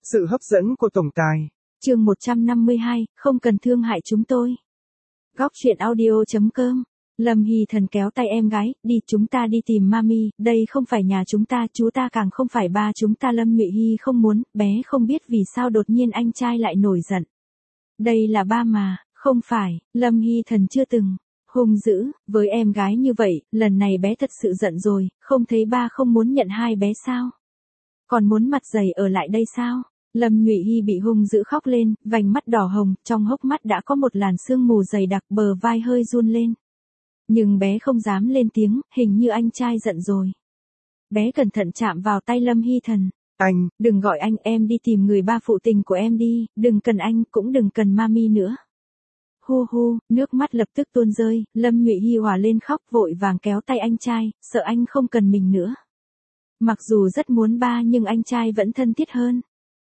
Sự hấp dẫn của tổng tài. Chương 152, không cần thương hại chúng tôi. Góc truyện audio.com. Lâm Hy Thần kéo tay em gái, đi chúng ta đi tìm mami, đây không phải nhà chúng ta, chú ta càng không phải ba chúng ta. Lâm Nhụy Hy không muốn, bé không biết vì sao đột nhiên anh trai lại nổi giận. Đây là ba mà, không phải, Lâm Hy Thần chưa từng hung dữ với em gái như vậy, lần này bé thật sự giận rồi, không thấy ba không muốn nhận hai bé sao? Còn muốn mặt dày ở lại đây sao? Lâm Nhụy Hy bị hung dữ khóc lên, vành mắt đỏ hồng, trong hốc mắt đã có một làn sương mù dày đặc, bờ vai hơi run lên. Nhưng bé không dám lên tiếng, hình như anh trai giận rồi. Bé cẩn thận chạm vào tay Lâm Hy Thần. Anh, đừng gọi anh, em đi tìm người ba phụ tình của em đi, đừng cần anh, cũng đừng cần mami nữa. Hu hu, nước mắt lập tức tuôn rơi, Lâm Nhụy Hy hòa lên khóc, vội vàng kéo tay anh trai, sợ anh không cần mình nữa. Mặc dù rất muốn ba nhưng anh trai vẫn thân thiết hơn.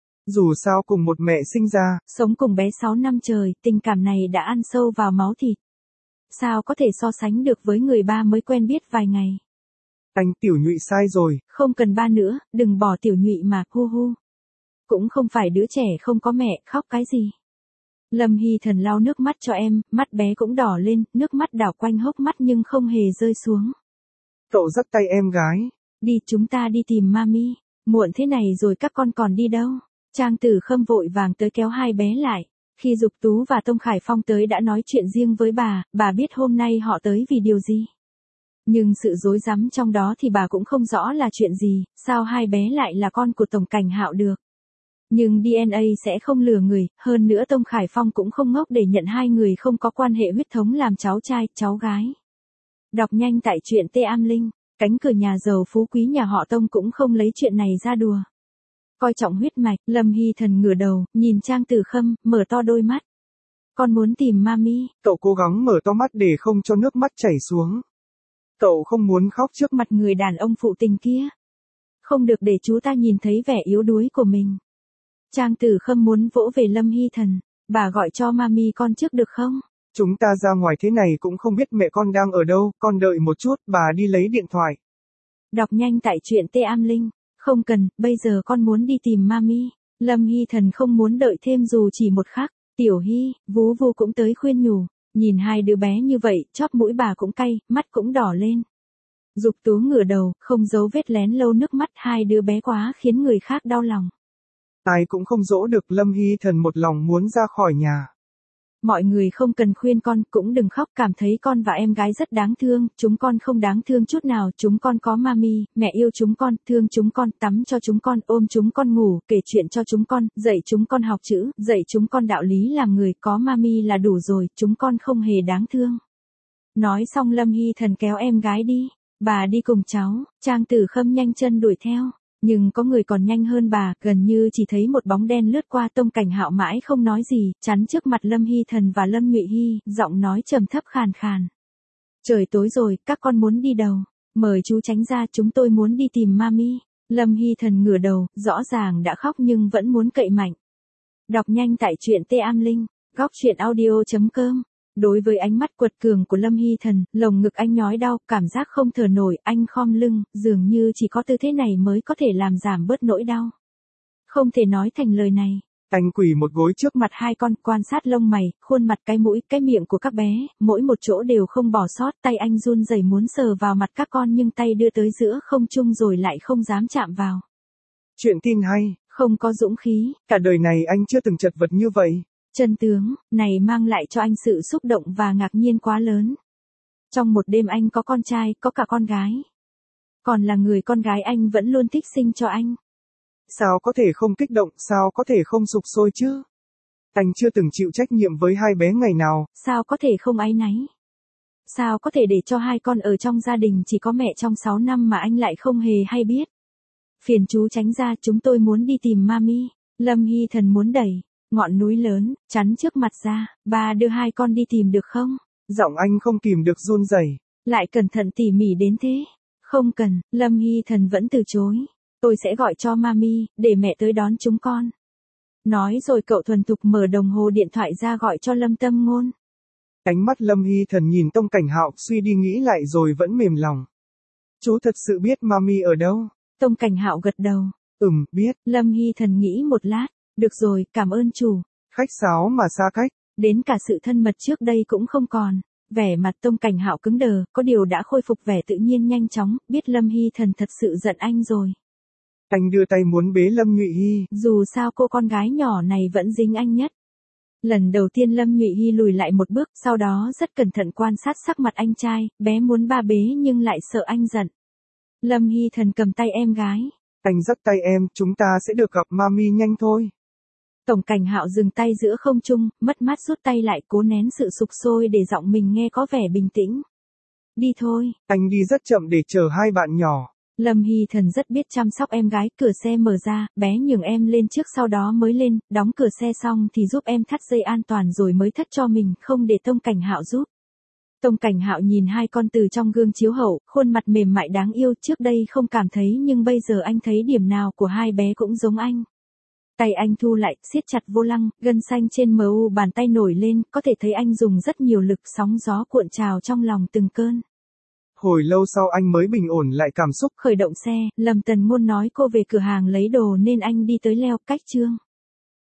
Dù sao cùng một mẹ sinh ra, sống cùng bé 6 năm trời, tình cảm này đã ăn sâu vào máu thịt. Sao có thể so sánh được với người ba mới quen biết vài ngày. Anh Tiểu Nhụy sai rồi. Không cần ba nữa, đừng bỏ Tiểu Nhụy mà, hu hu. Cũng không phải đứa trẻ không có mẹ, khóc cái gì. Lâm Hy Thần lau nước mắt cho em, mắt bé cũng đỏ lên, nước mắt đảo quanh hốc mắt nhưng không hề rơi xuống. Cậu dắt tay em gái. Đi chúng ta đi tìm mami, muộn thế này rồi các con còn đi đâu. Trang Tử Khâm vội vàng tới kéo hai bé lại. Khi Dục Tú và Tông Khải Phong tới đã nói chuyện riêng với bà biết hôm nay họ tới vì điều gì. Nhưng sự rối rắm trong đó thì bà cũng không rõ là chuyện gì, sao hai bé lại là con của Tổng Cảnh Hạo được. Nhưng DNA sẽ không lừa người, hơn nữa Tông Khải Phong cũng không ngốc để nhận hai người không có quan hệ huyết thống làm cháu trai, cháu gái. Đọc nhanh tại truyện Tê Am Linh, cánh cửa nhà giàu phú quý nhà họ Tông cũng không lấy chuyện này ra đùa. Coi trọng huyết mạch, Lâm Hy Thần ngửa đầu, nhìn Trang Tử Khâm, mở to đôi mắt. Con muốn tìm mami. Cậu cố gắng mở to mắt để không cho nước mắt chảy xuống. Cậu không muốn khóc trước mặt người đàn ông phụ tình kia. Không được để chú ta nhìn thấy vẻ yếu đuối của mình. Trang Tử Khâm muốn vỗ về Lâm Hy Thần. Bà gọi cho mami con trước được không? Chúng ta ra ngoài thế này cũng không biết mẹ con đang ở đâu, con đợi một chút, bà đi lấy điện thoại. Đọc nhanh tại truyện Tê Am Linh. Không cần, bây giờ con muốn đi tìm mami. Lâm Hy Thần không muốn đợi thêm dù chỉ một khắc. Tiểu Hy, Vú Vu cũng tới khuyên nhủ. Nhìn hai đứa bé như vậy, chóp mũi bà cũng cay, mắt cũng đỏ lên. Dục Tú ngửa đầu, không giấu vết lén lâu nước mắt, hai đứa bé quá khiến người khác đau lòng. Ai cũng không dỗ được, Lâm Hy Thần một lòng muốn ra khỏi nhà. Mọi người không cần khuyên con, cũng đừng khóc, cảm thấy con và em gái rất đáng thương, chúng con không đáng thương chút nào, chúng con có mami, mẹ yêu chúng con, thương chúng con, tắm cho chúng con, ôm chúng con ngủ, kể chuyện cho chúng con, dạy chúng con học chữ, dạy chúng con đạo lý làm người, có mami là đủ rồi, chúng con không hề đáng thương. Nói xong Lâm Hy Thần kéo em gái đi, bà đi cùng cháu, Trang Tử Khâm nhanh chân đuổi theo. Nhưng có người còn nhanh hơn bà, gần như chỉ thấy một bóng đen lướt qua. Tông Cảnh Hạo mãi không nói gì, chắn trước mặt Lâm Hy Thần và Lâm Nhụy Hy, giọng nói trầm thấp khàn khàn. Trời tối rồi, các con muốn đi đâu? Mời chú tránh ra, chúng tôi muốn đi tìm mami. Lâm Hy Thần ngửa đầu, rõ ràng đã khóc nhưng vẫn muốn cậy mạnh. Đọc nhanh tại truyện Tê Am Linh, góc truyện audio.com. Đối với ánh mắt quật cường của Lâm Hy Thần, lồng ngực anh nhói đau, cảm giác không thở nổi, anh khom lưng, dường như chỉ có tư thế này mới có thể làm giảm bớt nỗi đau. Không thể nói thành lời này. Anh quỳ một gối trước mặt hai con, quan sát lông mày, khuôn mặt, cái mũi, cái miệng của các bé, mỗi một chỗ đều không bỏ sót, tay anh run rẩy muốn sờ vào mặt các con nhưng tay đưa tới giữa không trung rồi lại không dám chạm vào. Chuyện tin hay, không có dũng khí, cả đời này anh chưa từng chật vật như vậy. Chân tướng này mang lại cho anh sự xúc động và ngạc nhiên quá lớn. Trong một đêm anh có con trai, có cả con gái. Còn là người con gái anh vẫn luôn thích sinh cho anh. Sao có thể không kích động, sao có thể không sục sôi chứ? Anh chưa từng chịu trách nhiệm với hai bé ngày nào. Sao có thể không áy náy? Sao có thể để cho hai con ở trong gia đình chỉ có mẹ trong 6 năm mà anh lại không hề hay biết? Phiền chú tránh ra, chúng tôi muốn đi tìm mami. Lâm Hy Thần muốn đẩy ngọn núi lớn, chắn trước mặt ra, ba đưa hai con đi tìm được không? Giọng anh không kìm được run rẩy. Lại cẩn thận tỉ mỉ đến thế. Không cần, Lâm Hy Thần vẫn từ chối. Tôi sẽ gọi cho mami, để mẹ tới đón chúng con. Nói rồi cậu thuần thục mở đồng hồ điện thoại ra gọi cho Lâm Tâm Ngôn. Ánh mắt Lâm Hy Thần nhìn Tông Cảnh Hạo, suy đi nghĩ lại rồi vẫn mềm lòng. Chú thật sự biết mami ở đâu? Tông Cảnh Hạo gật đầu. Biết. Lâm Hy Thần nghĩ một lát. Được rồi, cảm ơn chủ. Khách sáo mà xa cách. Đến cả sự thân mật trước đây cũng không còn. Vẻ mặt Tông Cảnh Hạo cứng đờ, có điều đã khôi phục vẻ tự nhiên nhanh chóng, biết Lâm Hy Thần thật sự giận anh rồi. Anh đưa tay muốn bế Lâm Nhụy Hy. Dù sao cô con gái nhỏ này vẫn dính anh nhất. Lần đầu tiên Lâm Nhụy Hy lùi lại một bước, sau đó rất cẩn thận quan sát sắc mặt anh trai, bé muốn ba bế nhưng lại sợ anh giận. Lâm Hy Thần cầm tay em gái. Anh dắt tay em, chúng ta sẽ được gặp mami nhanh thôi. Tổng Cảnh Hạo dừng tay giữa không trung, mất mát rút tay lại cố nén sự sục sôi để giọng mình nghe có vẻ bình tĩnh. Đi thôi. Anh đi rất chậm để chờ hai bạn nhỏ. Lâm Hy Thần rất biết chăm sóc em gái, cửa xe mở ra, bé nhường em lên trước sau đó mới lên, đóng cửa xe xong thì giúp em thắt dây an toàn rồi mới thắt cho mình, không để Tông Cảnh Hạo giúp. Tông Cảnh Hạo nhìn hai con từ trong gương chiếu hậu, khuôn mặt mềm mại đáng yêu, trước đây không cảm thấy nhưng bây giờ anh thấy điểm nào của hai bé cũng giống anh. Tay anh thu lại, siết chặt vô lăng, gân xanh trên mu bàn tay nổi lên, có thể thấy anh dùng rất nhiều lực, sóng gió cuộn trào trong lòng từng cơn. Hồi lâu sau anh mới bình ổn lại cảm xúc. Khởi động xe, Lâm Tần Ngôn nói cô về cửa hàng lấy đồ nên anh đi tới leo cách chương.